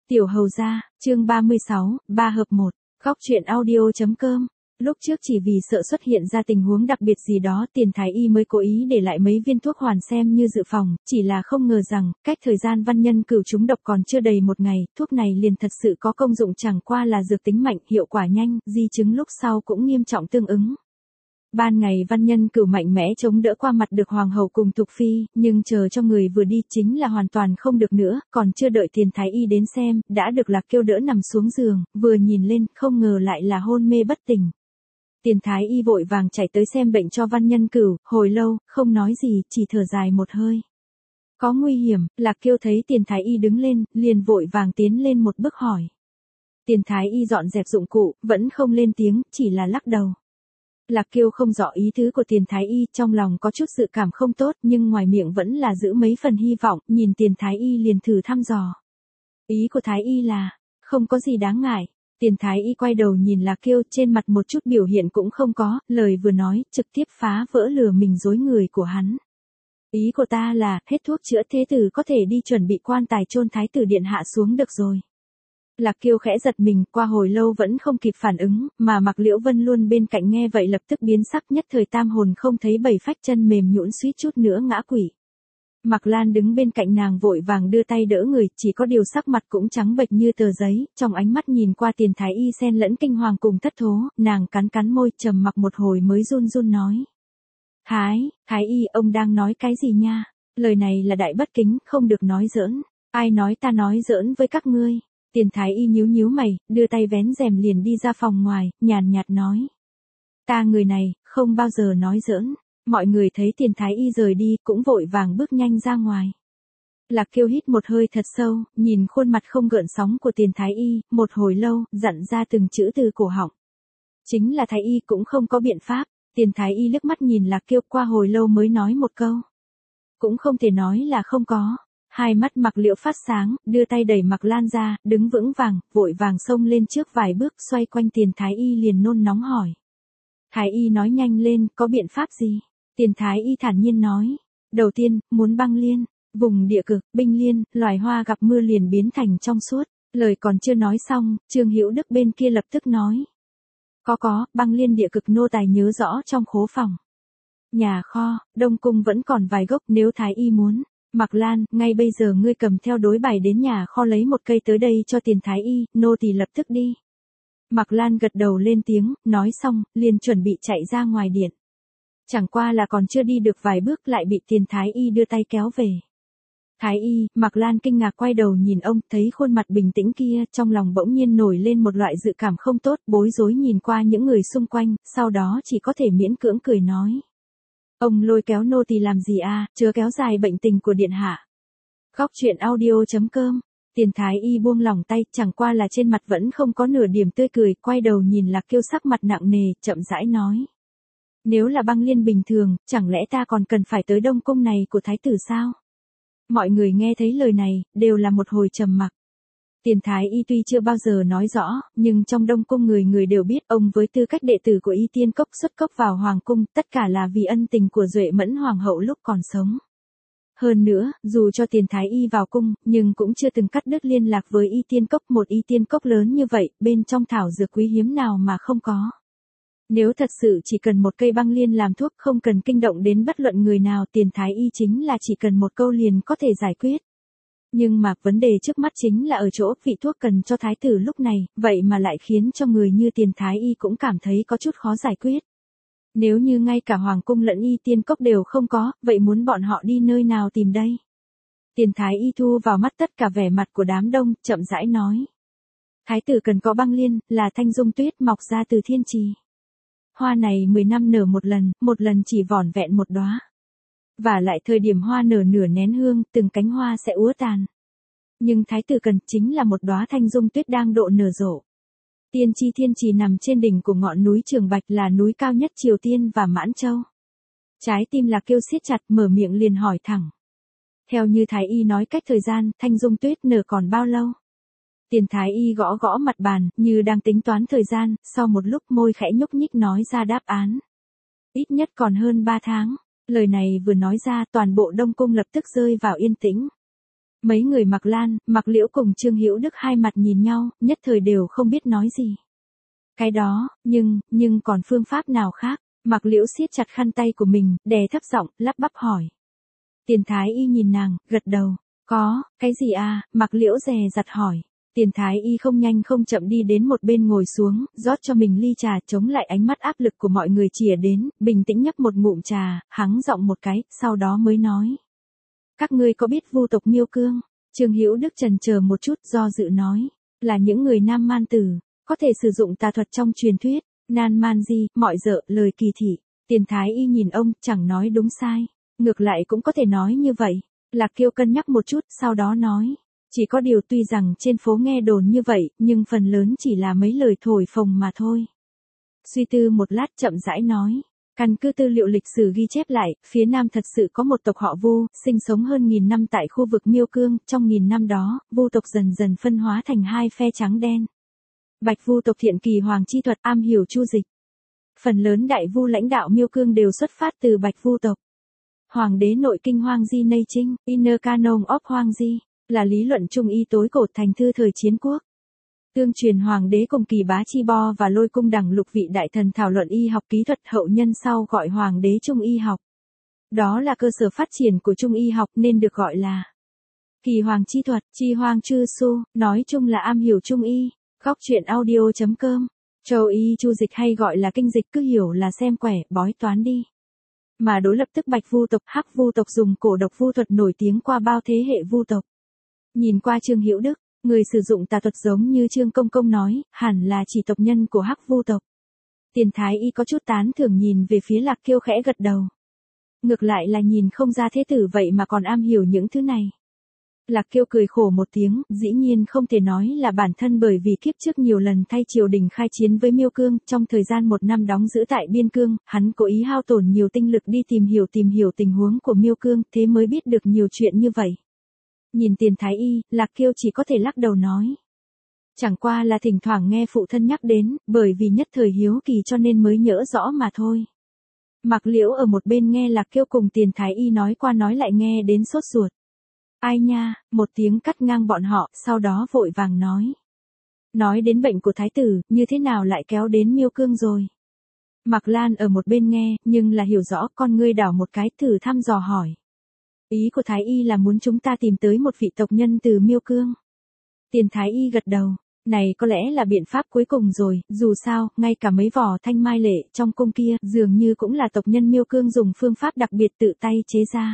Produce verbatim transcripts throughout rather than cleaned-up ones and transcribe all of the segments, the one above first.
Tiểu hầu gia, chương ba mươi sáu, ba hợp một, góc truyện audio.com. Lúc trước chỉ vì sợ xuất hiện ra tình huống đặc biệt gì đó, Tiền Thái Y mới cố ý để lại mấy viên thuốc hoàn xem như dự phòng, chỉ là không ngờ rằng, cách thời gian văn nhân cửu trúng độc còn chưa đầy một ngày, thuốc này liền thật sự có công dụng, chẳng qua là dược tính mạnh, hiệu quả nhanh, di chứng lúc sau cũng nghiêm trọng tương ứng. Ban ngày văn nhân cửu mạnh mẽ chống đỡ qua mặt được hoàng hậu cùng Thục Phi, nhưng chờ cho người vừa đi chính là hoàn toàn không được nữa, còn chưa đợi Tiền Thái Y đến xem, đã được Lạc Kiêu đỡ nằm xuống giường, vừa nhìn lên, không ngờ lại là hôn mê bất tỉnh. Tiền Thái Y vội vàng chạy tới xem bệnh cho văn nhân cửu, hồi lâu, không nói gì, chỉ thở dài một hơi. Có nguy hiểm, Lạc Kiêu thấy Tiền Thái Y đứng lên, liền vội vàng tiến lên một bước hỏi. Tiền Thái Y dọn dẹp dụng cụ, vẫn không lên tiếng, chỉ là lắc đầu. Lạc Kiêu không rõ ý tứ của Tiền Thái Y, trong lòng có chút dự cảm không tốt, nhưng ngoài miệng vẫn là giữ mấy phần hy vọng, nhìn Tiền Thái Y liền thử thăm dò. Ý của Thái Y là, không có gì đáng ngại. Tiền Thái Y quay đầu nhìn Lạc Kiêu, trên mặt một chút biểu hiện cũng không có, lời vừa nói, trực tiếp phá vỡ lừa mình dối người của hắn. Ý của ta là, hết thuốc chữa thế tử có thể đi chuẩn bị quan tài chôn thái tử điện hạ xuống được rồi. Lạc Kiêu khẽ giật mình, qua hồi lâu vẫn không kịp phản ứng, mà Mạc Liễu Vân luôn bên cạnh nghe vậy lập tức biến sắc, nhất thời tam hồn không thấy bảy phách, chân mềm nhũn suýt chút nữa ngã quỵ. Mạc Lan đứng bên cạnh nàng vội vàng đưa tay đỡ người, chỉ có điều sắc mặt cũng trắng bệch như tờ giấy, trong ánh mắt nhìn qua Tiền Thái Y xen lẫn kinh hoàng cùng thất thố, nàng cắn cắn môi, trầm mặc một hồi mới run run nói. Thái, Thái Y, ông đang nói cái gì nha? Lời này là đại bất kính, không được nói giỡn. Ai nói ta nói giỡn với các ngươi? Tiền Thái Y nhíu nhíu mày, đưa tay vén rèm liền đi ra phòng ngoài, nhàn nhạt nói. Ta người này, không bao giờ nói giỡn. Mọi người thấy Tiền Thái Y rời đi, cũng vội vàng bước nhanh ra ngoài. Lạc Kiêu hít một hơi thật sâu, nhìn khuôn mặt không gợn sóng của Tiền Thái Y, một hồi lâu, dặn ra từng chữ từ cổ họng. Chính là Thái Y cũng không có biện pháp. Tiền Thái Y liếc mắt nhìn Lạc Kiêu, qua hồi lâu mới nói một câu. Cũng không thể nói là không có. Hai mắt Mạc Liễu phát sáng, đưa tay đẩy Mạc Lan ra, đứng vững vàng, vội vàng xông lên trước vài bước, xoay quanh Tiền Thái Y liền nôn nóng hỏi. Thái Y nói nhanh lên, có biện pháp gì? Tiền Thái Y thản nhiên nói. Đầu tiên, muốn băng liên, vùng địa cực, binh liên, loài hoa gặp mưa liền biến thành trong suốt. Lời còn chưa nói xong, Trương Hữu Đức bên kia lập tức nói. Có có, băng liên địa cực nô tài nhớ rõ trong khố phòng. Nhà kho, Đông Cung vẫn còn vài gốc, nếu Thái Y muốn. Mạc Lan, ngay bây giờ ngươi cầm theo đối bài đến nhà kho lấy một cây tới đây cho Tiền Thái Y, nô tỳ lập tức đi. Mạc Lan gật đầu lên tiếng, nói xong, liền chuẩn bị chạy ra ngoài điện. Chẳng qua là còn chưa đi được vài bước lại bị Tiền Thái Y đưa tay kéo về. Thái Y, Mạc Lan kinh ngạc quay đầu nhìn ông, thấy khuôn mặt bình tĩnh kia, trong lòng bỗng nhiên nổi lên một loại dự cảm không tốt, bối rối nhìn qua những người xung quanh, sau đó chỉ có thể miễn cưỡng cười nói. Ông lôi kéo nô tỳ làm gì à, chớ kéo dài bệnh tình của điện hạ. Góc truyện audio.com. Tiền Thái Y buông lỏng tay, chẳng qua là trên mặt vẫn không có nửa điểm tươi cười, quay đầu nhìn Lạc Kiêu sắc mặt nặng nề, chậm rãi nói. Nếu là băng liên bình thường, chẳng lẽ ta còn cần phải tới Đông Cung này của Thái tử sao? Mọi người nghe thấy lời này, đều là một hồi trầm mặc. Tiền Thái Y tuy chưa bao giờ nói rõ, nhưng trong Đông Cung người người đều biết ông với tư cách đệ tử của Y Tiên Cốc xuất cốc vào Hoàng Cung, tất cả là vì ân tình của Duệ Mẫn Hoàng hậu lúc còn sống. Hơn nữa, dù cho Tiền Thái Y vào cung, nhưng cũng chưa từng cắt đứt liên lạc với Y Tiên Cốc, một Y Tiên Cốc lớn như vậy, bên trong thảo dược quý hiếm nào mà không có. Nếu thật sự chỉ cần một cây băng liên làm thuốc, không cần kinh động đến bất luận người nào, Tiền Thái Y chính là chỉ cần một câu liền có thể giải quyết. Nhưng mà vấn đề trước mắt chính là ở chỗ vị thuốc cần cho thái tử lúc này, vậy mà lại khiến cho người như Tiền Thái Y cũng cảm thấy có chút khó giải quyết. Nếu như ngay cả Hoàng Cung lẫn Y Tiên Cốc đều không có, vậy muốn bọn họ đi nơi nào tìm đây? Tiền Thái Y thu vào mắt tất cả vẻ mặt của đám đông, chậm rãi nói. Thái tử cần có băng liên, là thanh dung tuyết mọc ra từ thiên trì. Hoa này mười năm nở một lần, một lần chỉ vỏn vẹn một đóa. Và lại thời điểm hoa nở nửa nén hương, từng cánh hoa sẽ úa tàn. Nhưng thái tử cần chính là một đóa thanh dung tuyết đang độ nở rộ. Tiên tri thiên trì nằm trên đỉnh của ngọn núi Trường Bạch, là núi cao nhất Triều Tiên và Mãn Châu. Trái tim Lạc Kiêu siết chặt, mở miệng liền hỏi thẳng. Theo như Thái Y nói cách thời gian, thanh dung tuyết nở còn bao lâu? Tiền Thái Y gõ gõ mặt bàn, như đang tính toán thời gian, sau một lúc môi khẽ nhúc nhích nói ra đáp án. Ít nhất còn hơn ba tháng. Lời này vừa nói ra, toàn bộ Đông Cung lập tức rơi vào yên tĩnh. Mấy người Mạc Lan, Mạc Liễu cùng Trương Hữu Đức hai mặt nhìn nhau, nhất thời đều không biết nói gì. Cái đó, nhưng, nhưng còn phương pháp nào khác? Mạc Liễu siết chặt khăn tay của mình, đè thấp giọng, lắp bắp hỏi. Tiền Thái Y nhìn nàng, gật đầu. Có, cái gì à? Mạc Liễu dè dặt hỏi. Tiền Thái Y không nhanh không chậm đi đến một bên ngồi xuống, rót cho mình ly trà, chống lại ánh mắt áp lực của mọi người chìa đến, bình tĩnh nhấp một ngụm trà, hắng giọng một cái, sau đó mới nói. Các ngươi có biết vu tộc Miêu Cương? Trương Hữu Đức chần chờ một chút, do dự nói. Là những người nam man tử, có thể sử dụng tà thuật trong truyền thuyết. Nan man di, mọi dợ, lời kỳ thị. Tiền Thái Y nhìn ông, chẳng nói đúng sai. Ngược lại cũng có thể nói như vậy. Lạc Kiêu cân nhắc một chút, sau đó nói. Chỉ có điều tuy rằng trên phố nghe đồn như vậy, nhưng phần lớn chỉ là mấy lời thổi phồng mà thôi. Suy tư một lát chậm rãi nói. Căn cứ tư liệu lịch sử ghi chép lại, phía Nam thật sự có một tộc họ Vu, sinh sống hơn nghìn năm tại khu vực Miêu Cương, trong nghìn năm đó, Vu tộc dần dần phân hóa thành hai phe trắng đen. Bạch Vu tộc thiện kỳ hoàng chi thuật, am hiểu chu dịch. Phần lớn đại Vu lãnh đạo Miêu Cương đều xuất phát từ Bạch Vu tộc. Hoàng đế nội kinh Hoang Di Nây Trinh, Inner Canon of Hoang Di, là lý luận trung y tối cổ thành thư thời chiến quốc. Tương truyền hoàng đế cùng Kỳ Bá Chi Bo và Lôi Cung Đằng lục vị đại thần thảo luận y học kỹ thuật, hậu nhân sau gọi hoàng đế trung y học. Đó là cơ sở phát triển của trung y học nên được gọi là kỳ hoàng chi thuật, chi hoang chư su, nói chung là am hiểu trung y. Góc truyện audio chấm com. Châu y chu dịch hay gọi là kinh dịch, cứ hiểu là xem quẻ, bói toán đi. Mà đối lập tức Bạch Vu tộc, Hắc Vu tộc dùng cổ độc vu thuật nổi tiếng qua bao thế hệ Vu tộc. Nhìn qua Trương Hữu Đức, người sử dụng tà thuật giống như Trương Công Công nói, hẳn là chỉ tộc nhân của Hắc Vu tộc. Tiền Thái Y có chút tán thưởng nhìn về phía Lạc Kiêu khẽ gật đầu. Ngược lại là nhìn không ra thế tử vậy mà còn am hiểu những thứ này. Lạc Kiêu cười khổ một tiếng, dĩ nhiên không thể nói là bản thân bởi vì kiếp trước nhiều lần thay triều đình khai chiến với Miêu Cương, trong thời gian một năm đóng giữ tại biên cương, hắn cố ý hao tổn nhiều tinh lực đi tìm hiểu tìm hiểu tình huống của Miêu Cương, thế mới biết được nhiều chuyện như vậy. Nhìn Tiền Thái Y, Lạc Kiêu chỉ có thể lắc đầu nói. Chẳng qua là thỉnh thoảng nghe phụ thân nhắc đến, bởi vì nhất thời hiếu kỳ cho nên mới nhớ rõ mà thôi. Mạc Liễu ở một bên nghe Lạc Kiêu cùng Tiền Thái Y nói qua nói lại nghe đến sốt ruột. Ai nha, một tiếng cắt ngang bọn họ, sau đó vội vàng nói. Nói đến bệnh của thái tử, như thế nào lại kéo đến Miêu Cương rồi? Mạc Lan ở một bên nghe, nhưng là hiểu rõ, con ngươi đảo một cái, thử thăm dò hỏi. Ý của Thái Y là muốn chúng ta tìm tới một vị tộc nhân từ Miêu Cương. Tiền Thái Y gật đầu, này có lẽ là biện pháp cuối cùng rồi, dù sao, ngay cả mấy vỏ thanh mai lệ trong cung kia, dường như cũng là tộc nhân Miêu Cương dùng phương pháp đặc biệt tự tay chế ra.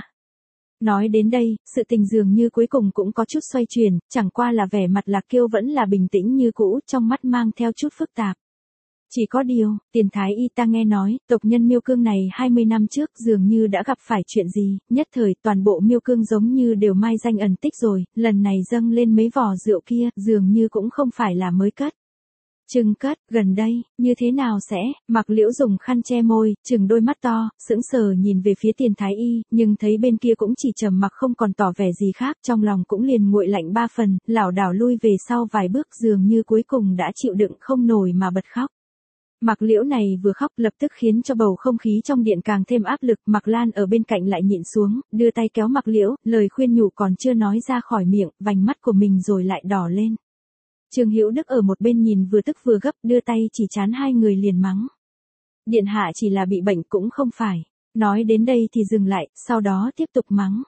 Nói đến đây, sự tình dường như cuối cùng cũng có chút xoay chuyển, chẳng qua là vẻ mặt Lạc Kiêu vẫn là bình tĩnh như cũ, trong mắt mang theo chút phức tạp. Chỉ có điều, Tiền Thái Y ta nghe nói, tộc nhân Miêu Cương này hai mươi năm trước dường như đã gặp phải chuyện gì, nhất thời toàn bộ Miêu Cương giống như đều mai danh ẩn tích rồi, lần này dâng lên mấy vò rượu kia, dường như cũng không phải là mới cất. Trừng cất, gần đây, như thế nào sẽ, Mạc Liễu dùng khăn che môi, trừng đôi mắt to, sững sờ nhìn về phía Tiền Thái Y, nhưng thấy bên kia cũng chỉ trầm mặc không còn tỏ vẻ gì khác, trong lòng cũng liền nguội lạnh ba phần, lảo đảo lui về sau vài bước dường như cuối cùng đã chịu đựng không nổi mà bật khóc. Mạc Liễu này vừa khóc lập tức khiến cho bầu không khí trong điện càng thêm áp lực, Mạc Lan ở bên cạnh lại nhịn xuống, đưa tay kéo Mạc Liễu, lời khuyên nhủ còn chưa nói ra khỏi miệng, vành mắt của mình rồi lại đỏ lên. Trương Hữu Đức ở một bên nhìn vừa tức vừa gấp, đưa tay chỉ trán hai người liền mắng. Điện hạ chỉ là bị bệnh cũng không phải. Nói đến đây thì dừng lại, sau đó tiếp tục mắng.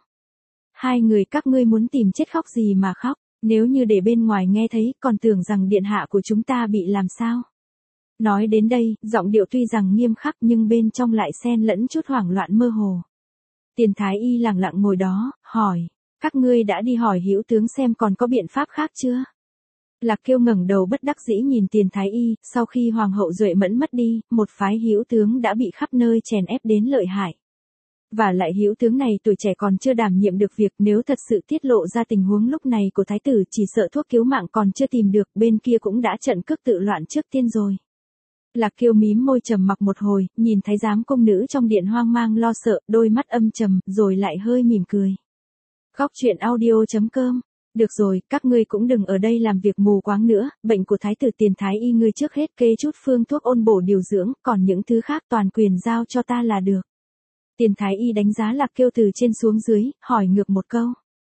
Hai người các ngươi muốn tìm chết khóc gì mà khóc, nếu như để bên ngoài nghe thấy còn tưởng rằng điện hạ của chúng ta bị làm sao. Nói đến đây, giọng điệu tuy rằng nghiêm khắc nhưng bên trong lại xen lẫn chút hoảng loạn mơ hồ. Tiền Thái Y lặng lặng ngồi đó, hỏi, các ngươi đã đi hỏi Hữu tướng xem còn có biện pháp khác chưa? Lạc Kiêu ngẩng đầu bất đắc dĩ nhìn Tiền Thái Y, sau khi Hoàng hậu Duệ Mẫn mất đi, một phái Hữu tướng đã bị khắp nơi chèn ép đến lợi hại. Và lại Hữu tướng này tuổi trẻ còn chưa đảm nhiệm được việc, nếu thật sự tiết lộ ra tình huống lúc này của thái tử chỉ sợ thuốc cứu mạng còn chưa tìm được, bên kia cũng đã trận cước tự loạn trước tiên rồi. Lạc Kiêu mím môi trầm mặc một hồi, nhìn thái giám công nữ trong điện hoang mang lo sợ, đôi mắt âm trầm, rồi lại hơi mỉm cười. Góc truyện audio chấm com. Được rồi, các ngươi cũng đừng ở đây làm việc mù quáng nữa, bệnh của thái tử Tiền Thái Y ngươi trước hết kê chút phương thuốc ôn bổ điều dưỡng, còn những thứ khác toàn quyền giao cho ta là được. Tiền Thái Y đánh giá Lạc Kiêu từ trên xuống dưới, hỏi ngược một câu.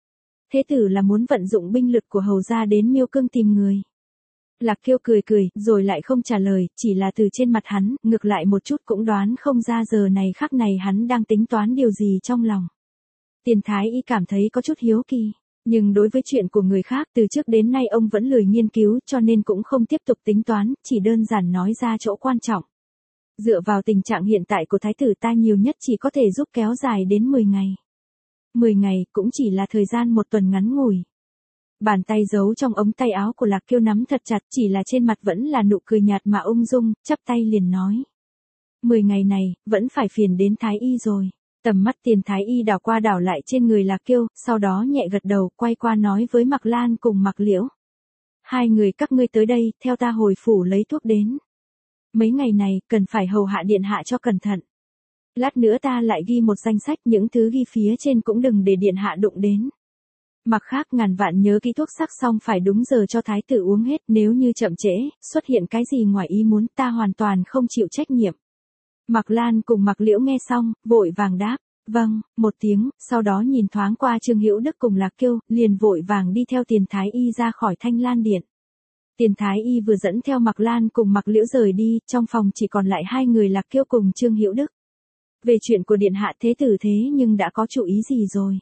Thế tử là muốn vận dụng binh lực của hầu gia đến Miêu Cương tìm người. Lạc Kiêu cười cười, rồi lại không trả lời, chỉ là từ trên mặt hắn, ngược lại một chút cũng đoán không ra giờ này khắc này hắn đang tính toán điều gì trong lòng. Tiền Thái Y cảm thấy có chút hiếu kỳ, nhưng đối với chuyện của người khác từ trước đến nay ông vẫn lười nghiên cứu cho nên cũng không tiếp tục tính toán, chỉ đơn giản nói ra chỗ quan trọng. Dựa vào tình trạng hiện tại của thái tử ta nhiều nhất chỉ có thể giúp kéo dài đến mười ngày. mười ngày cũng chỉ là thời gian một tuần ngắn ngủi. Bàn tay giấu trong ống tay áo của Lạc Kiêu nắm thật chặt, chỉ là trên mặt vẫn là nụ cười nhạt mà ung dung, chắp tay liền nói. Mười ngày này, vẫn phải phiền đến Thái Y rồi. Tầm mắt Tiền Thái Y đảo qua đảo lại trên người Lạc Kiêu, sau đó nhẹ gật đầu, quay qua nói với Mạc Lan cùng Mạc Liễu. Hai người các ngươi tới đây, theo ta hồi phủ lấy thuốc đến. Mấy ngày này, cần phải hầu hạ điện hạ cho cẩn thận. Lát nữa ta lại ghi một danh sách, những thứ ghi phía trên cũng đừng để điện hạ đụng đến. Mặt khác ngàn vạn nhớ kỹ thuốc sắc xong phải đúng giờ cho thái tử uống hết, nếu như chậm trễ, xuất hiện cái gì ngoài ý muốn ta hoàn toàn không chịu trách nhiệm. Mạc Lan cùng Mạc Liễu nghe xong, vội vàng đáp, vâng, một tiếng, sau đó nhìn thoáng qua Trương Hữu Đức cùng Lạc Kiêu, liền vội vàng đi theo Tiền Thái Y ra khỏi Thanh Lan Điện. Tiền Thái Y vừa dẫn theo Mạc Lan cùng Mạc Liễu rời đi, trong phòng chỉ còn lại hai người Lạc Kiêu cùng Trương Hữu Đức. Về chuyện của điện hạ thế tử thế nhưng đã có chủ ý gì rồi?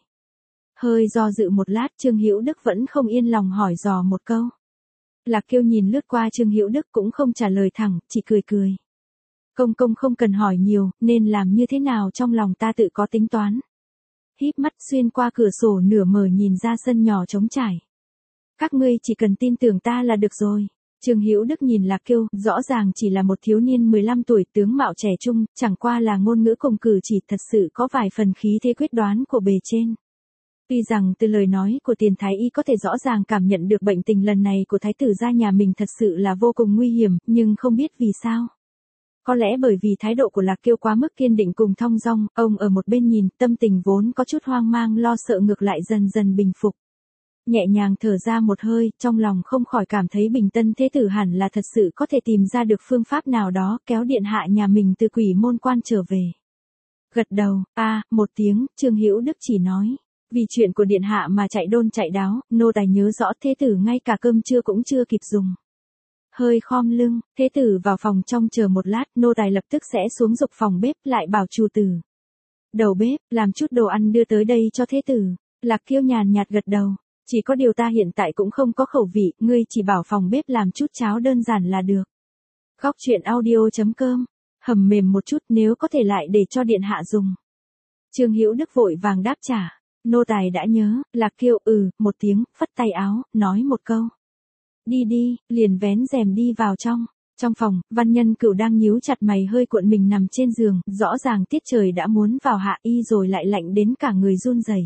Hơi do dự một lát, Trương Hữu Đức vẫn không yên lòng hỏi dò một câu. Lạc Kiêu nhìn lướt qua Trương Hữu Đức cũng không trả lời thẳng, chỉ cười cười. Công công không cần hỏi nhiều, nên làm như thế nào trong lòng ta tự có tính toán. Híp mắt xuyên qua cửa sổ nửa mở nhìn ra sân nhỏ trống trải. Các ngươi chỉ cần tin tưởng ta là được rồi. Trương Hữu Đức nhìn Lạc Kiêu, rõ ràng chỉ là một thiếu niên mười lăm tuổi, tướng mạo trẻ trung, chẳng qua là ngôn ngữ cùng cử chỉ thật sự có vài phần khí thế quyết đoán của bề trên. Tuy rằng từ lời nói của Tiền Thái Y có thể rõ ràng cảm nhận được bệnh tình lần này của thái tử gia nhà mình thật sự là vô cùng nguy hiểm, nhưng không biết vì sao. Có lẽ bởi vì thái độ của Lạc Kiêu quá mức kiên định cùng thong dong, ông ở một bên nhìn, tâm tình vốn có chút hoang mang lo sợ ngược lại dần dần bình phục. Nhẹ nhàng thở ra một hơi, trong lòng không khỏi cảm thấy Bình Tân thế tử hẳn là thật sự có thể tìm ra được phương pháp nào đó kéo điện hạ nhà mình từ quỷ môn quan trở về. Gật đầu, a à, một tiếng, Trương Hữu Đức chỉ nói. Vì chuyện của điện hạ mà chạy đôn chạy đáo, nô tài nhớ rõ thế tử ngay cả cơm trưa cũng chưa kịp dùng. Hơi khom lưng, thế tử vào phòng trong chờ một lát, nô tài lập tức sẽ xuống dục phòng bếp lại bảo chủ tử. Đầu bếp, làm chút đồ ăn đưa tới đây cho thế tử. Lạc Kiêu nhàn nhạt gật đầu. Chỉ có điều ta hiện tại cũng không có khẩu vị, ngươi chỉ bảo phòng bếp làm chút cháo đơn giản là được. Góc truyện audio chấm com, hầm mềm một chút nếu có thể lại để cho điện hạ dùng. Trương Hữu Đức vội vàng đáp trả. Nô tài đã nhớ, Lạc Kiêu ừ, một tiếng, phất tay áo, nói một câu. Đi đi, liền vén rèm đi vào trong. Trong phòng, Văn Nhân Cửu đang nhíu chặt mày hơi cuộn mình nằm trên giường, rõ ràng tiết trời đã muốn vào hạ y rồi lại lạnh đến cả người run rẩy.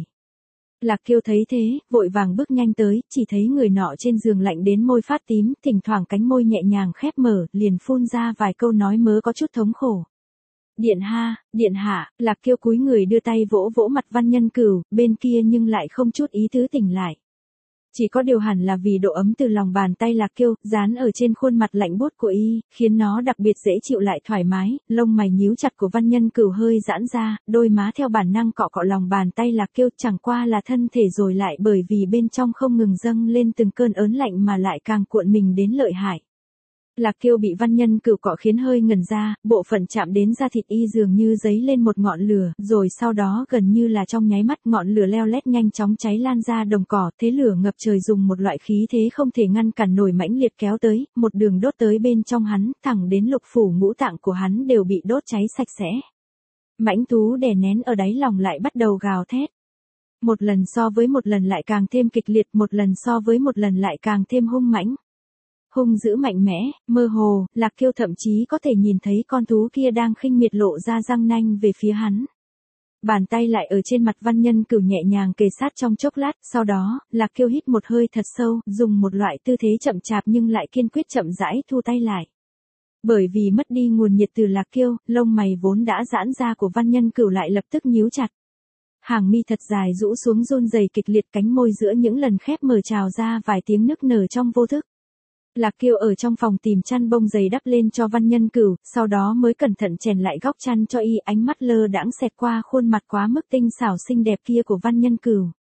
Lạc Kiêu thấy thế, vội vàng bước nhanh tới, chỉ thấy người nọ trên giường lạnh đến môi phát tím, thỉnh thoảng cánh môi nhẹ nhàng khép mở, liền phun ra vài câu nói mớ có chút thống khổ. Điện ha, điện hạ, Lạc Kiêu cúi người đưa tay vỗ vỗ mặt Văn Nhân Cửu, bên kia nhưng lại không chút ý tứ tỉnh lại. Chỉ có điều hẳn là vì độ ấm từ lòng bàn tay Lạc Kiêu, dán ở trên khuôn mặt lạnh buốt của y, khiến nó đặc biệt dễ chịu lại thoải mái, lông mày nhíu chặt của Văn Nhân Cửu hơi giãn ra, đôi má theo bản năng cọ cọ lòng bàn tay Lạc Kiêu, chẳng qua là thân thể rồi lại bởi vì bên trong không ngừng dâng lên từng cơn ớn lạnh mà lại càng cuộn mình đến lợi hại. Lạc Kiêu bị Văn Nhân Cửu cọ khiến hơi ngẩn ra, bộ phận chạm đến da thịt y dường như giấy lên một ngọn lửa, rồi sau đó gần như là trong nháy mắt ngọn lửa leo lét nhanh chóng cháy lan ra đồng cỏ, thế lửa ngập trời dùng một loại khí thế không thể ngăn cản nổi mãnh liệt kéo tới, một đường đốt tới bên trong hắn, thẳng đến lục phủ ngũ tạng của hắn đều bị đốt cháy sạch sẽ. Mãnh thú đè nén ở đáy lòng lại bắt đầu gào thét. Một lần so với một lần lại càng thêm kịch liệt, một lần so với một lần lại càng thêm hung mãnh. Hung dữ mạnh mẽ, mơ hồ, Lạc Kiêu thậm chí có thể nhìn thấy con thú kia đang khinh miệt lộ ra răng nanh về phía hắn. Bàn tay lại ở trên mặt Văn Nhân Cửu nhẹ nhàng kề sát trong chốc lát, sau đó, Lạc Kiêu hít một hơi thật sâu, dùng một loại tư thế chậm chạp nhưng lại kiên quyết chậm rãi thu tay lại. Bởi vì mất đi nguồn nhiệt từ Lạc Kiêu, lông mày vốn đã giãn ra của Văn Nhân Cửu lại lập tức nhíu chặt. Hàng mi thật dài rũ xuống run rẩy kịch liệt, cánh môi giữa những lần khép mở trào ra vài tiếng nức nở trong vô thức. Lạc Kiêu ở trong phòng tìm chăn bông dày đắp lên cho Văn Nhân Cửu, sau đó mới cẩn thận chèn lại góc chăn cho y, ánh mắt lơ đãng xẹt qua khuôn mặt quá mức tinh xảo xinh đẹp kia của Văn Nhân Cửu.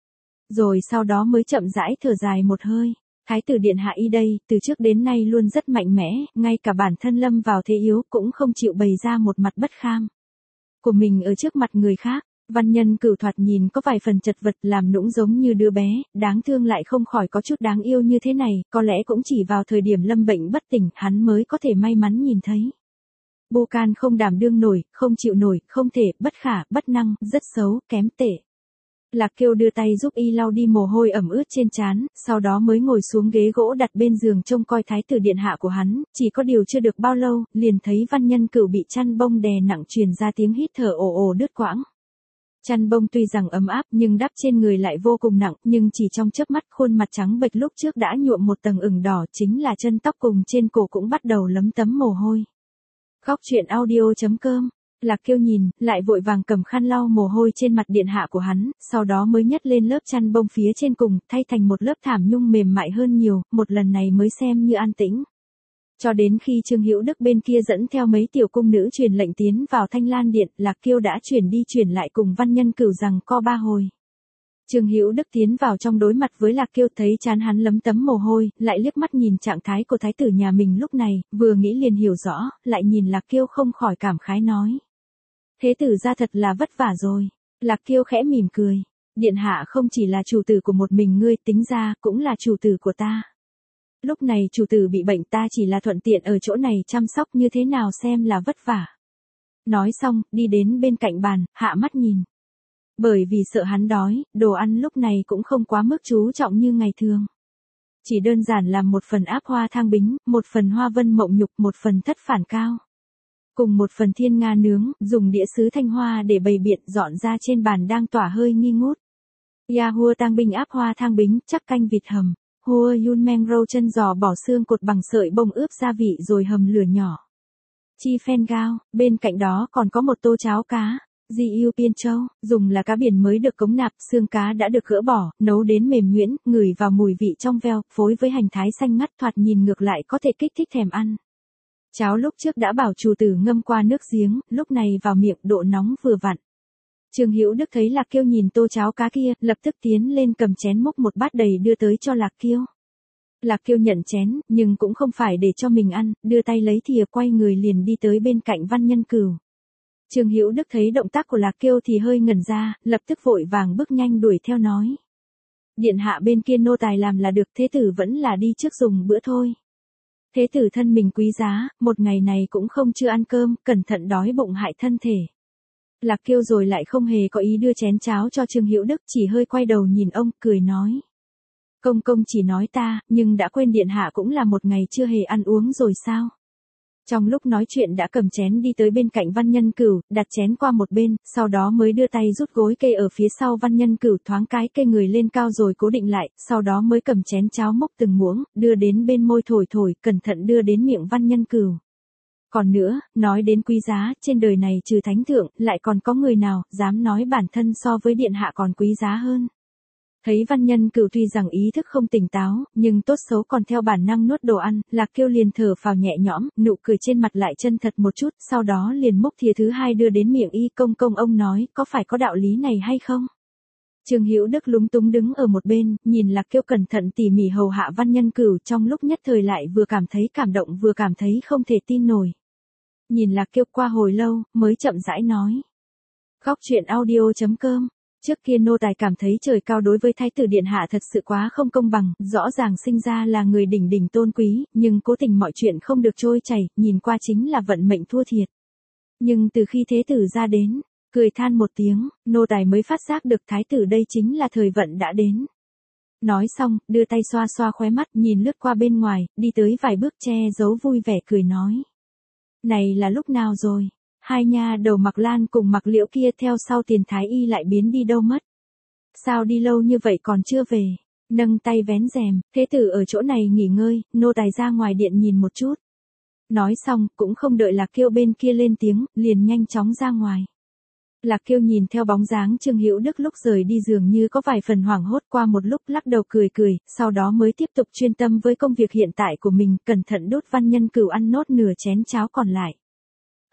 Rồi sau đó mới chậm rãi thở dài một hơi. Thái tử điện hạ y đây, từ trước đến nay luôn rất mạnh mẽ, ngay cả bản thân lâm vào thế yếu cũng không chịu bày ra một mặt bất kham của mình ở trước mặt người khác. Văn Nhân Cửu thoạt nhìn có vài phần chật vật, làm nũng giống như đứa bé, đáng thương lại không khỏi có chút đáng yêu như thế này, có lẽ cũng chỉ vào thời điểm lâm bệnh bất tỉnh, hắn mới có thể may mắn nhìn thấy. Bô Can không đảm đương nổi, không chịu nổi, không thể, bất khả, bất năng, rất xấu, kém tệ. Lạc Kiêu đưa tay giúp y lau đi mồ hôi ẩm ướt trên trán, sau đó mới ngồi xuống ghế gỗ đặt bên giường trông coi thái tử điện hạ của hắn, chỉ có điều chưa được bao lâu, liền thấy Văn Nhân Cửu bị chăn bông đè nặng truyền ra tiếng hít thở ồ ồ đứt quãng. Chăn bông tuy rằng ấm áp nhưng đắp trên người lại vô cùng nặng, nhưng chỉ trong chớp mắt khuôn mặt trắng bệch lúc trước đã nhuộm một tầng ửng đỏ, chính là chân tóc cùng trên cổ cũng bắt đầu lấm tấm mồ hôi. Khóc chuyện audio chấm com. Lạc Kiêu nhìn, lại vội vàng cầm khăn lau mồ hôi trên mặt điện hạ của hắn, sau đó mới nhấc lên lớp chăn bông phía trên cùng, thay thành một lớp thảm nhung mềm mại hơn nhiều, một lần này mới xem như an tĩnh. Cho đến khi Trương Hữu Đức bên kia dẫn theo mấy tiểu cung nữ truyền lệnh tiến vào Thanh Lan Điện, Lạc Kiêu đã chuyển đi chuyển lại cùng Văn Nhân Cửu rằng co ba hồi. Trương Hữu Đức tiến vào trong đối mặt với Lạc Kiêu, thấy trán hắn lấm tấm mồ hôi, lại liếc mắt nhìn trạng thái của thái tử nhà mình lúc này, vừa nghĩ liền hiểu rõ, lại nhìn Lạc Kiêu không khỏi cảm khái nói. Thế tử ra thật là vất vả rồi. Lạc Kiêu khẽ mỉm cười. Điện hạ không chỉ là chủ tử của một mình ngươi, tính ra cũng là chủ tử của ta. Lúc này chủ tử bị bệnh, ta chỉ là thuận tiện ở chỗ này chăm sóc, như thế nào xem là vất vả. Nói xong, đi đến bên cạnh bàn, hạ mắt nhìn. Bởi vì sợ hắn đói, đồ ăn lúc này cũng không quá mức chú trọng như ngày thường. Chỉ đơn giản làm một phần áp hoa thang bính, một phần hoa vân mộng nhục, một phần thất phản cao. Cùng một phần thiên nga nướng, dùng đĩa sứ thanh hoa để bày biện, dọn ra trên bàn đang tỏa hơi nghi ngút. Ya hua tang binh áp hoa thang bính, chắc canh vịt hầm. Hua yun meng râu chân giò bỏ xương cột bằng sợi bông ướp gia vị rồi hầm lửa nhỏ. Chi phen gao, bên cạnh đó còn có một tô cháo cá. Di yêu Piên Châu, dùng là cá biển mới được cống nạp, xương cá đã được gỡ bỏ, nấu đến mềm nhuyễn, ngửi vào mùi vị trong veo, phối với hành thái xanh ngắt thoạt nhìn ngược lại có thể kích thích thèm ăn. Cháo lúc trước đã bảo chủ tử ngâm qua nước giếng, lúc này vào miệng độ nóng vừa vặn. Trương Hữu Đức thấy Lạc Kiêu nhìn tô cháo cá kia, lập tức tiến lên cầm chén múc một bát đầy đưa tới cho Lạc Kiêu. Lạc Kiêu nhận chén, nhưng cũng không phải để cho mình ăn, đưa tay lấy thìa quay người liền đi tới bên cạnh Văn Nhân Cửu. Trương Hữu Đức thấy động tác của Lạc Kiêu thì hơi ngẩn ra, lập tức vội vàng bước nhanh đuổi theo nói. Điện hạ bên kia nô tài làm là được, thế tử vẫn là đi trước dùng bữa thôi. Thế tử thân mình quý giá, một ngày này cũng không chưa ăn cơm, cẩn thận đói bụng hại thân thể. Lạc Kiêu rồi lại không hề có ý đưa chén cháo cho Trương Hữu Đức, chỉ hơi quay đầu nhìn ông, cười nói. Công công chỉ nói ta, nhưng đã quên điện hạ cũng là một ngày chưa hề ăn uống rồi sao? Trong lúc nói chuyện đã cầm chén đi tới bên cạnh Văn Nhân Cửu, đặt chén qua một bên, sau đó mới đưa tay rút gối kê ở phía sau Văn Nhân Cửu, thoáng cái kê người lên cao rồi cố định lại, sau đó mới cầm chén cháo múc từng muỗng, đưa đến bên môi thổi thổi, cẩn thận đưa đến miệng Văn Nhân Cửu. Còn nữa, nói đến quý giá, trên đời này trừ thánh thượng, lại còn có người nào dám nói bản thân so với điện hạ còn quý giá hơn. Thấy Văn Nhân Cửu tuy rằng ý thức không tỉnh táo, nhưng tốt xấu còn theo bản năng nuốt đồ ăn, Lạc Kiêu liền thở phào nhẹ nhõm, nụ cười trên mặt lại chân thật một chút, sau đó liền múc thìa thứ hai đưa đến miệng y. Công công ông nói, có phải có đạo lý này hay không? Trương Hữu Đức lúng túng đứng ở một bên, nhìn Lạc Kiêu cẩn thận tỉ mỉ hầu hạ Văn Nhân Cửu, trong lúc nhất thời lại vừa cảm thấy cảm động vừa cảm thấy không thể tin nổi. Nhìn Lạc Kiêu qua hồi lâu, mới chậm rãi nói. Khóc chuyện audio chấm com. Trước kia nô tài cảm thấy trời cao đối với thái tử điện hạ thật sự quá không công bằng, rõ ràng sinh ra là người đỉnh đỉnh tôn quý, nhưng cố tình mọi chuyện không được trôi chảy, nhìn qua chính là vận mệnh thua thiệt. Nhưng từ khi thế tử ra đến, cười than một tiếng, nô tài mới phát giác được thái tử đây chính là thời vận đã đến. Nói xong, đưa tay xoa xoa khóe mắt, nhìn lướt qua bên ngoài, đi tới vài bước che giấu vui vẻ cười nói. Này là lúc nào rồi? Hai nha đầu Mặc Lan cùng Mặc Liễu kia theo sau Tiền Thái Y lại biến đi đâu mất? Sao đi lâu như vậy còn chưa về? Nâng tay vén rèm, thế tử ở chỗ này nghỉ ngơi, nô tài ra ngoài điện nhìn một chút. Nói xong, cũng không đợi Lạc Kiêu bên kia lên tiếng, liền nhanh chóng ra ngoài. Lạc Kiêu nhìn theo bóng dáng Trương Hữu Đức lúc rời đi dường như có vài phần hoảng hốt, qua một lúc lắc đầu cười cười, sau đó mới tiếp tục chuyên tâm với công việc hiện tại của mình, cẩn thận đút Văn Nhân Cửu ăn nốt nửa chén cháo còn lại.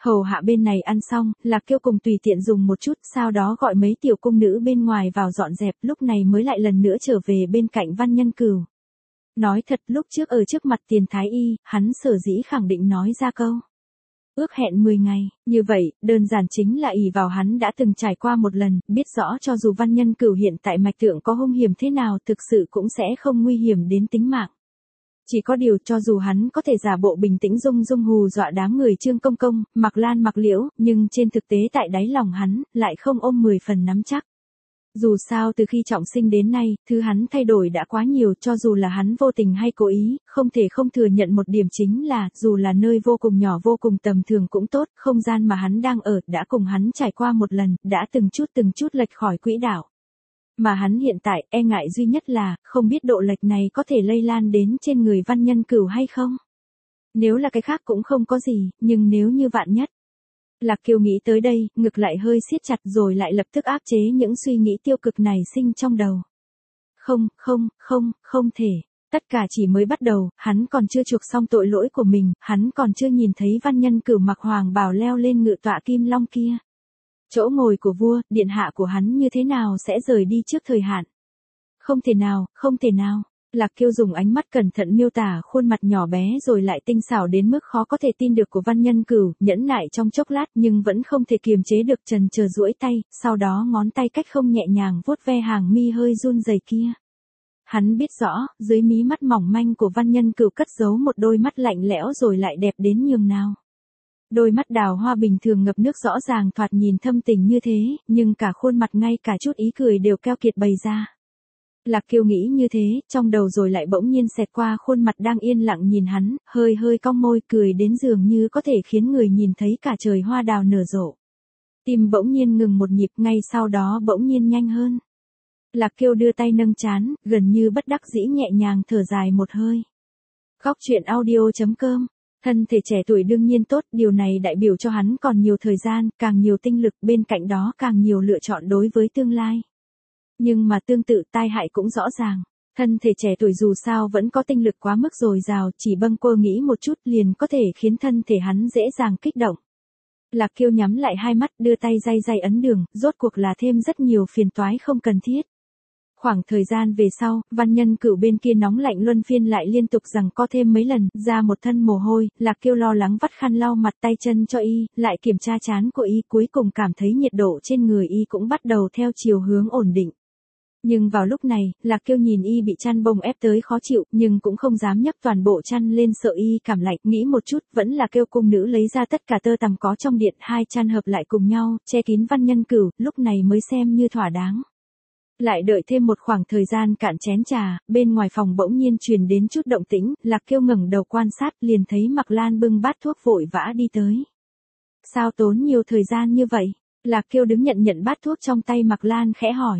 Hầu hạ bên này ăn xong, Lạc Kiêu cùng tùy tiện dùng một chút, sau đó gọi mấy tiểu cung nữ bên ngoài vào dọn dẹp, lúc này mới lại lần nữa trở về bên cạnh Văn Nhân Cửu. Nói thật, lúc trước ở trước mặt Tiền Thái Y, hắn sở dĩ khẳng định nói ra câu ước hẹn mười ngày, như vậy, đơn giản chính là ỷ vào hắn đã từng trải qua một lần, biết rõ cho dù Văn Nhân Cửu hiện tại mạch tượng có hung hiểm thế nào thực sự cũng sẽ không nguy hiểm đến tính mạng. Chỉ có điều cho dù hắn có thể giả bộ bình tĩnh dung dung hù dọa đám người Trương Công Công, Mạc Lan Mạc Liễu, nhưng trên thực tế tại đáy lòng hắn, lại không ôm mười phần nắm chắc. Dù sao từ khi trọng sinh đến nay, thứ hắn thay đổi đã quá nhiều, cho dù là hắn vô tình hay cố ý, không thể không thừa nhận một điểm chính là, dù là nơi vô cùng nhỏ vô cùng tầm thường cũng tốt, không gian mà hắn đang ở, đã cùng hắn trải qua một lần, đã từng chút từng chút lệch khỏi quỹ đạo. Mà hắn hiện tại, e ngại duy nhất là, không biết độ lệch này có thể lây lan đến trên người Văn Nhân Cửu hay không? Nếu là cái khác cũng không có gì, nhưng nếu như vạn nhất. Lạc Kiều nghĩ tới đây, ngực lại hơi siết chặt rồi lại lập tức áp chế những suy nghĩ tiêu cực này sinh trong đầu. Không, không, không, không thể. Tất cả chỉ mới bắt đầu, hắn còn chưa chuộc xong tội lỗi của mình, hắn còn chưa nhìn thấy Văn Nhân Cửu mặc hoàng bào leo lên ngự tọa kim long kia. Chỗ ngồi của vua, điện hạ của hắn như thế nào sẽ rời đi trước thời hạn? Không thể nào, không thể nào. Lạc Kiêu dùng ánh mắt cẩn thận miêu tả khuôn mặt nhỏ bé rồi lại tinh xảo đến mức khó có thể tin được của Văn Nhân Cửu, nhẫn nại trong chốc lát nhưng vẫn không thể kiềm chế được trần chờ duỗi tay, sau đó ngón tay cách không nhẹ nhàng vuốt ve hàng mi hơi run rẩy kia. Hắn biết rõ, dưới mí mắt mỏng manh của Văn Nhân Cửu cất giấu một đôi mắt lạnh lẽo rồi lại đẹp đến nhường nào. Đôi mắt đào hoa bình thường ngập nước rõ ràng thoạt nhìn thâm tình như thế, nhưng cả khuôn mặt ngay cả chút ý cười đều keo kiệt bày ra. Lạc Kiêu nghĩ như thế, trong đầu rồi lại bỗng nhiên xẹt qua khuôn mặt đang yên lặng nhìn hắn, hơi hơi cong môi cười đến dường như có thể khiến người nhìn thấy cả trời hoa đào nở rộ. Tim bỗng nhiên ngừng một nhịp, ngay sau đó bỗng nhiên nhanh hơn. Lạc Kiêu đưa tay nâng trán, gần như bất đắc dĩ nhẹ nhàng thở dài một hơi. Góc truyện audio chấm com. Thân thể trẻ tuổi đương nhiên tốt, điều này đại biểu cho hắn còn nhiều thời gian, càng nhiều tinh lực, bên cạnh đó càng nhiều lựa chọn đối với tương lai. Nhưng mà tương tự tai hại cũng rõ ràng. Thân thể trẻ tuổi dù sao vẫn có tinh lực quá mức dồi dào, chỉ bâng quơ nghĩ một chút liền có thể khiến thân thể hắn dễ dàng kích động. Lạc Kiêu nhắm lại hai mắt đưa tay day day ấn đường, rốt cuộc là thêm rất nhiều phiền toái không cần thiết. Khoảng thời gian về sau, Văn Nhân Cửu bên kia nóng lạnh luân phiên lại liên tục giằng co thêm mấy lần, ra một thân mồ hôi, Lạc Kiêu lo lắng vắt khăn lau mặt tay chân cho y, lại kiểm tra trán của y, cuối cùng cảm thấy nhiệt độ trên người y cũng bắt đầu theo chiều hướng ổn định. Nhưng vào lúc này, Lạc Kiêu nhìn y bị chăn bông ép tới khó chịu, nhưng cũng không dám nhấc toàn bộ chăn lên sợ y cảm lạnh, nghĩ một chút, vẫn là kêu cung nữ lấy ra tất cả tơ tằm có trong điện, hai chăn hợp lại cùng nhau, che kín Văn Nhân Cửu, lúc này mới xem như thỏa đáng. Lại đợi thêm một khoảng thời gian cạn chén trà, bên ngoài phòng bỗng nhiên truyền đến chút động tĩnh, Lạc Kiêu ngẩng đầu quan sát liền thấy Mạc Lan bưng bát thuốc vội vã đi tới. Sao tốn nhiều thời gian như vậy? Lạc Kiêu đứng nhận nhận bát thuốc trong tay Mạc Lan khẽ hỏi.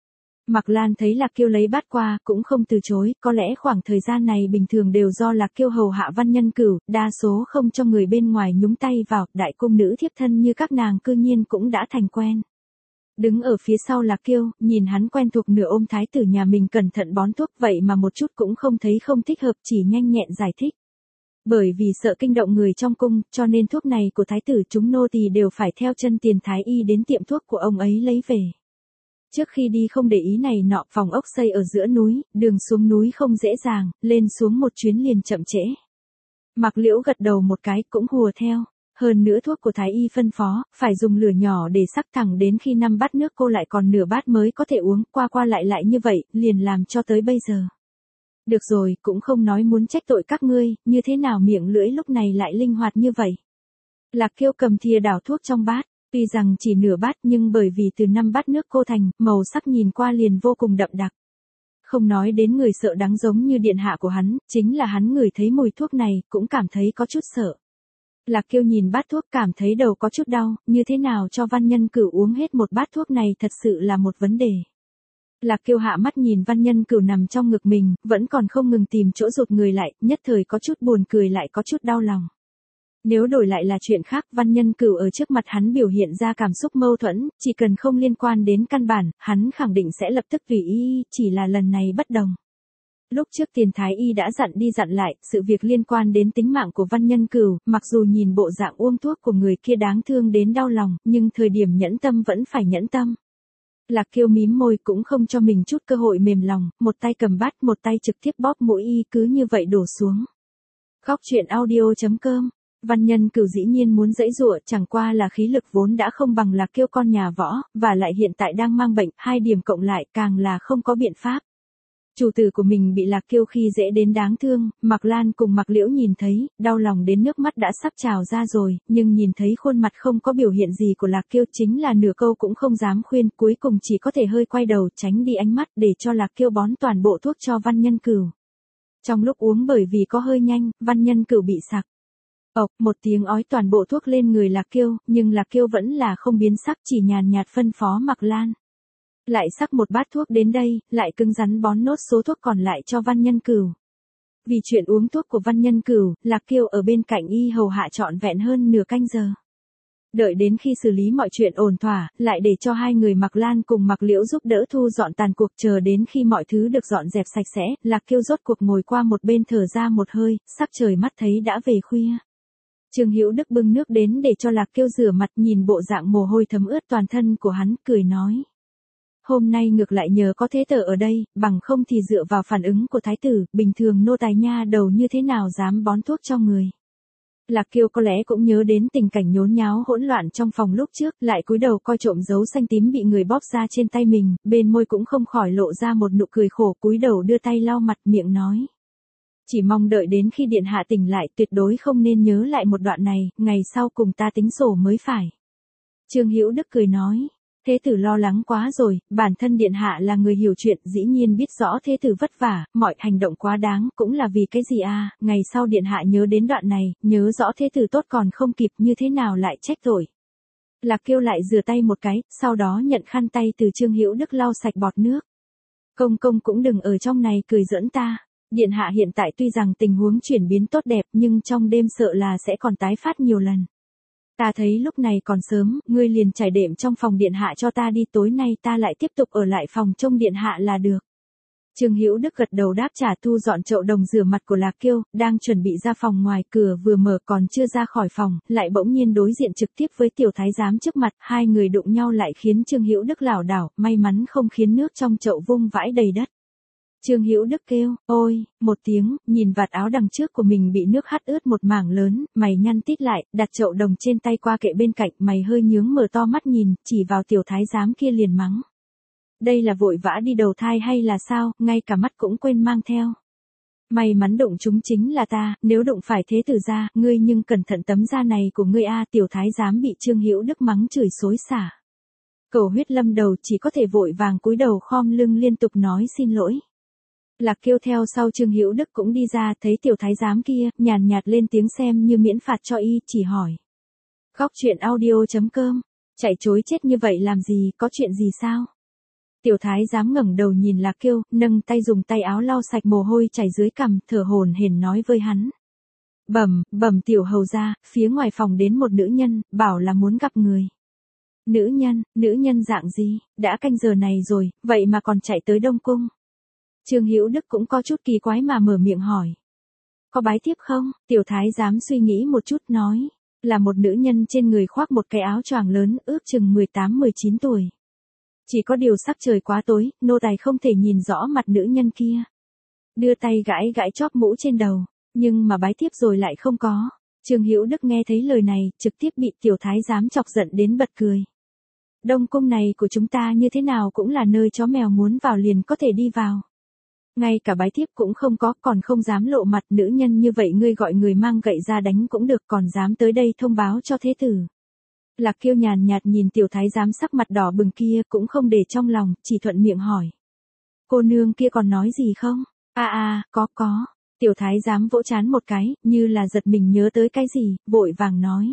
Mạc Lan thấy Lạc Kiêu lấy bát qua, cũng không từ chối, có lẽ khoảng thời gian này bình thường đều do Lạc Kiêu hầu hạ Văn Nhân Cửu, đa số không cho người bên ngoài nhúng tay vào, đại cung nữ thiếp thân như các nàng cư nhiên cũng đã thành quen. Đứng ở phía sau Lạc Kiêu, nhìn hắn quen thuộc nửa ôm thái tử nhà mình cẩn thận bón thuốc vậy mà một chút cũng không thấy không thích hợp, chỉ nhanh nhẹn giải thích. Bởi vì sợ kinh động người trong cung, cho nên thuốc này của thái tử chúng nô tỳ đều phải theo chân Tiền Thái Y đến tiệm thuốc của ông ấy lấy về. Trước khi đi không để ý này nọ, phòng ốc xây ở giữa núi, đường xuống núi không dễ dàng, lên xuống một chuyến liền chậm trễ. Mạc Liễu gật đầu một cái cũng hùa theo. Hơn nữa thuốc của Thái Y phân phó, phải dùng lửa nhỏ để sắc thẳng đến khi năm bát nước cô lại còn nửa bát mới có thể uống, qua qua lại lại như vậy, liền làm cho tới bây giờ. Được rồi, cũng không nói muốn trách tội các ngươi, như thế nào miệng lưỡi lúc này lại linh hoạt như vậy. Lạc Kiêu cầm thìa đảo thuốc trong bát, tuy rằng chỉ nửa bát nhưng bởi vì từ năm bát nước cô thành, màu sắc nhìn qua liền vô cùng đậm đặc. Không nói đến người sợ đắng giống như điện hạ của hắn, chính là hắn ngửi thấy mùi thuốc này, cũng cảm thấy có chút sợ. Lạc Kiêu nhìn bát thuốc cảm thấy đầu có chút đau, như thế nào cho Văn Nhân Cửu uống hết một bát thuốc này thật sự là một vấn đề. Lạc Kiêu hạ mắt nhìn Văn Nhân Cửu nằm trong ngực mình, vẫn còn không ngừng tìm chỗ rụt người lại, nhất thời có chút buồn cười lại có chút đau lòng. Nếu đổi lại là chuyện khác, Văn Nhân Cửu ở trước mặt hắn biểu hiện ra cảm xúc mâu thuẫn, chỉ cần không liên quan đến căn bản, hắn khẳng định sẽ lập tức tùy ý, chỉ là lần này bất đồng. Lúc trước Tiền Thái Y đã dặn đi dặn lại, sự việc liên quan đến tính mạng của Văn Nhân Cửu, mặc dù nhìn bộ dạng uống thuốc của người kia đáng thương đến đau lòng, nhưng thời điểm nhẫn tâm vẫn phải nhẫn tâm. Lạc Kiêu mím môi cũng không cho mình chút cơ hội mềm lòng, một tay cầm bát, một tay trực tiếp bóp mũi y, cứ như vậy đổ xuống. Khóc chuyện audio chấm com. Văn Nhân Cửu dĩ nhiên muốn giãy giụa, chẳng qua là khí lực vốn đã không bằng Lạc Kiêu con nhà võ, và lại hiện tại đang mang bệnh, hai điểm cộng lại càng là không có biện pháp. Chủ tử của mình bị Lạc Kiêu khi dễ đến đáng thương, Mạc Lan cùng Mạc Liễu nhìn thấy, đau lòng đến nước mắt đã sắp trào ra rồi, nhưng nhìn thấy khuôn mặt không có biểu hiện gì của Lạc Kiêu chính là nửa câu cũng không dám khuyên, cuối cùng chỉ có thể hơi quay đầu tránh đi ánh mắt để cho Lạc Kiêu bón toàn bộ thuốc cho Văn Nhân Cửu. Trong lúc uống bởi vì có hơi nhanh, Văn Nhân Cửu bị sặc. Ộc, một tiếng ói toàn bộ thuốc lên người Lạc Kiêu, nhưng Lạc Kiêu vẫn là không biến sắc, chỉ nhàn nhạt phân phó Mạc Lan. Lại sắc một bát thuốc đến đây, lại cứng rắn bón nốt số thuốc còn lại cho Văn Nhân Cửu. Vì chuyện uống thuốc của Văn Nhân Cửu, Lạc Kiêu ở bên cạnh y hầu hạ trọn vẹn hơn nửa canh giờ. Đợi đến khi xử lý mọi chuyện ổn thỏa, lại để cho hai người Mạc Lan cùng Mạc Liễu giúp đỡ thu dọn tàn cuộc, chờ đến khi mọi thứ được dọn dẹp sạch sẽ, Lạc Kiêu rốt cuộc ngồi qua một bên thở ra một hơi, sắc trời mắt thấy đã về khuya. Trương Hữu Đức bưng nước đến để cho Lạc Kiêu rửa mặt, nhìn bộ dạng mồ hôi thấm ướt toàn thân của hắn, cười nói. Hôm nay ngược lại nhờ có thế tử ở đây, bằng không thì dựa vào phản ứng của thái tử, bình thường nô tài nha đầu như thế nào dám bón thuốc cho người. Lạc Kiêu có lẽ cũng nhớ đến tình cảnh nhốn nháo hỗn loạn trong phòng lúc trước, lại cúi đầu coi trộm dấu xanh tím bị người bóp ra trên tay mình, bên môi cũng không khỏi lộ ra một nụ cười khổ, cúi đầu đưa tay lau mặt, miệng nói. Chỉ mong đợi đến khi điện hạ tỉnh lại, tuyệt đối không nên nhớ lại một đoạn này, ngày sau cùng ta tính sổ mới phải. Trương Hữu Đức cười nói. Thế tử lo lắng quá rồi, bản thân điện hạ là người hiểu chuyện, dĩ nhiên biết rõ thế tử vất vả, mọi hành động quá đáng, cũng là vì cái gì à, ngày sau điện hạ nhớ đến đoạn này, nhớ rõ thế tử tốt còn không kịp, như thế nào lại trách tội. Lạc Kiêu lại rửa tay một cái, sau đó nhận khăn tay từ Trương Hữu Đức lau sạch bọt nước. Công công cũng đừng ở trong này cười giỡn ta, điện hạ hiện tại tuy rằng tình huống chuyển biến tốt đẹp nhưng trong đêm sợ là sẽ còn tái phát nhiều lần. Ta thấy lúc này còn sớm, ngươi liền trải đệm trong phòng điện hạ cho ta đi, tối nay ta lại tiếp tục ở lại phòng trông điện hạ là được. Trương Hữu Đức gật đầu đáp trả, thu dọn chậu đồng rửa mặt của Lạc Kiêu, đang chuẩn bị ra phòng, ngoài cửa vừa mở còn chưa ra khỏi phòng, lại bỗng nhiên đối diện trực tiếp với tiểu thái giám trước mặt, hai người đụng nhau lại khiến Trương Hữu Đức lảo đảo, may mắn không khiến nước trong chậu vung vãi đầy đất. Trương Hữu Đức kêu, ôi, một tiếng, nhìn vạt áo đằng trước của mình bị nước hắt ướt một mảng lớn, mày nhăn tít lại, đặt chậu đồng trên tay qua kệ bên cạnh, mày hơi nhướng mở to mắt nhìn, chỉ vào tiểu thái giám kia liền mắng. Đây là vội vã đi đầu thai hay là sao, ngay cả mắt cũng quên mang theo. May mắn đụng chúng chính là ta, nếu đụng phải thế tử gia, ngươi nhưng cẩn thận tấm da này của ngươi a. Tiểu thái giám bị Trương Hữu Đức mắng chửi xối xả. Cầu huyết lâm đầu chỉ có thể vội vàng cúi đầu khom lưng liên tục nói xin lỗi. Lạc Kiêu theo sau Trương Hữu Đức cũng đi ra, thấy tiểu thái giám kia, nhàn nhạt lên tiếng xem như miễn phạt cho y, chỉ hỏi. Khóc chuyện audio chấm com, chạy chối chết như vậy làm gì, có chuyện gì sao? Tiểu thái giám ngẩng đầu nhìn Lạc Kiêu, nâng tay dùng tay áo lau sạch mồ hôi chảy dưới cằm, thở hổn hển nói với hắn. Bẩm, bẩm tiểu hầu gia, phía ngoài phòng đến một nữ nhân, bảo là muốn gặp người. Nữ nhân, nữ nhân dạng gì, đã canh giờ này rồi, vậy mà còn chạy tới Đông Cung. Trương Hữu Đức cũng có chút kỳ quái mà mở miệng hỏi. Có bái tiếp không? Tiểu thái giám suy nghĩ một chút nói. Là một nữ nhân trên người khoác một cái áo choàng lớn, ước chừng mười tám mười chín tuổi. Chỉ có điều sắc trời quá tối, nô tài không thể nhìn rõ mặt nữ nhân kia. Đưa tay gãi gãi chóp mũ trên đầu, nhưng mà bái tiếp rồi lại không có. Trương Hữu Đức nghe thấy lời này, trực tiếp bị tiểu thái giám chọc giận đến bật cười. Đông cung này của chúng ta như thế nào cũng là nơi chó mèo muốn vào liền có thể đi vào. Ngay cả bái thiếp cũng không có, còn không dám lộ mặt, nữ nhân như vậy ngươi gọi người mang gậy ra đánh cũng được, còn dám tới đây thông báo cho thế tử. Lạc Kiêu nhàn nhạt nhìn tiểu thái giám sắc mặt đỏ bừng kia, cũng không để trong lòng, chỉ thuận miệng hỏi. Cô nương kia còn nói gì không? À à, có có. Tiểu thái giám vỗ trán một cái, như là giật mình nhớ tới cái gì, vội vàng nói.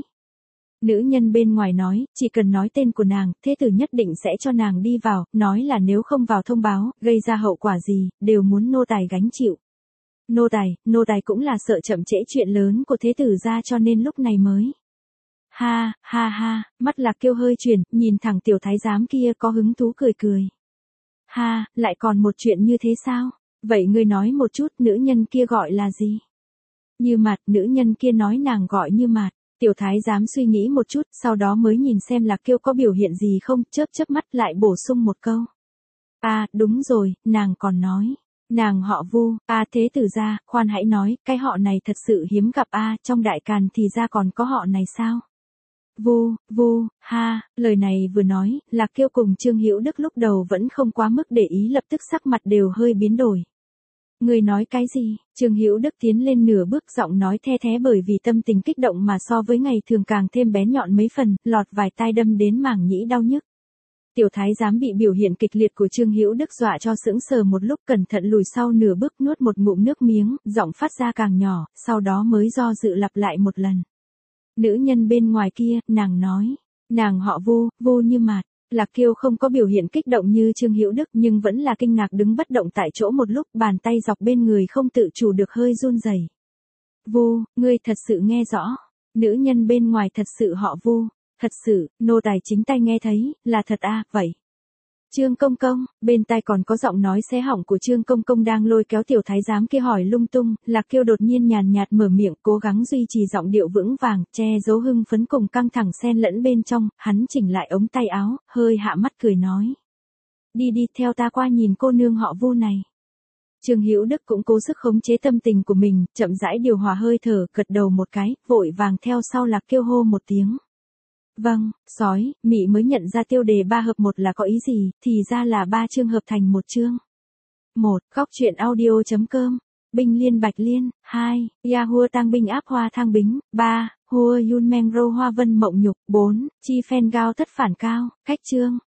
Nữ nhân bên ngoài nói, chỉ cần nói tên của nàng, thế tử nhất định sẽ cho nàng đi vào, nói là nếu không vào thông báo, gây ra hậu quả gì, đều muốn nô tài gánh chịu. Nô tài, nô tài cũng là sợ chậm trễ chuyện lớn của thế tử ra cho nên lúc này mới. Ha, ha ha, mắt Lạc Kiêu hơi chuyển, nhìn thẳng tiểu thái giám kia có hứng thú cười cười. Ha, lại còn một chuyện như thế sao? Vậy ngươi nói một chút, nữ nhân kia gọi là gì? Như Mạt, nữ nhân kia nói nàng gọi Như Mạt. Tiểu thái giám suy nghĩ một chút, sau đó mới nhìn xem Lạc Kiêu có biểu hiện gì không, chớp chớp mắt lại bổ sung một câu. À, đúng rồi, nàng còn nói. Nàng họ Vu, à thế tử gia, khoan hãy nói, cái họ này thật sự hiếm gặp a, à, trong đại càn thì ra còn có họ này sao? Vu, Vu, ha, lời này vừa nói, Lạc Kiêu cùng Trương Hữu Đức lúc đầu vẫn không quá mức để ý, lập tức sắc mặt đều hơi biến đổi. Người nói cái gì? Trương Hữu Đức tiến lên nửa bước, giọng nói the thé bởi vì tâm tình kích động mà so với ngày thường càng thêm bén nhọn mấy phần, lọt vài tai đâm đến màng nhĩ đau nhức. Tiểu thái giám bị biểu hiện kịch liệt của Trương Hữu Đức dọa cho sững sờ một lúc, cẩn thận lùi sau nửa bước, nuốt một ngụm nước miếng, giọng phát ra càng nhỏ, sau đó mới do dự lặp lại một lần. Nữ nhân bên ngoài kia, nàng nói, nàng họ Vu, Vu Như Mạt. Lạc Kiêu không có biểu hiện kích động như Trương Hữu Đức nhưng vẫn là kinh ngạc đứng bất động tại chỗ một lúc, bàn tay dọc bên người không tự chủ được hơi run rẩy. Vu, ngươi thật sự nghe rõ, nữ nhân bên ngoài thật sự họ Vu, thật sự, nô tài chính tay nghe thấy, là thật à, vậy. Trương Công Công, bên tai còn có giọng nói xé họng của Trương Công Công đang lôi kéo tiểu thái giám kia hỏi lung tung, Lạc Kiêu đột nhiên nhàn nhạt mở miệng, cố gắng duy trì giọng điệu vững vàng, che giấu hưng phấn cùng căng thẳng xen lẫn bên trong, hắn chỉnh lại ống tay áo, hơi hạ mắt cười nói. Đi đi, theo ta qua nhìn cô nương họ Vu này. Trương Hữu Đức cũng cố sức khống chế tâm tình của mình, chậm rãi điều hòa hơi thở, gật đầu một cái, vội vàng theo sau Lạc Kiêu hô một tiếng. Vâng, sói, Mị mới nhận ra tiêu đề ba hợp một là có ý gì, thì ra là ba chương hợp thành một chương. một. Góc truyện audio chấm com. Binh liên bạch liên. hai. Yahoo tăng binh áp hoa thang bính. ba. Hua yun meng rô hoa vân mộng nhục. bốn. Chi phen gao thất phản cao. Cách chương.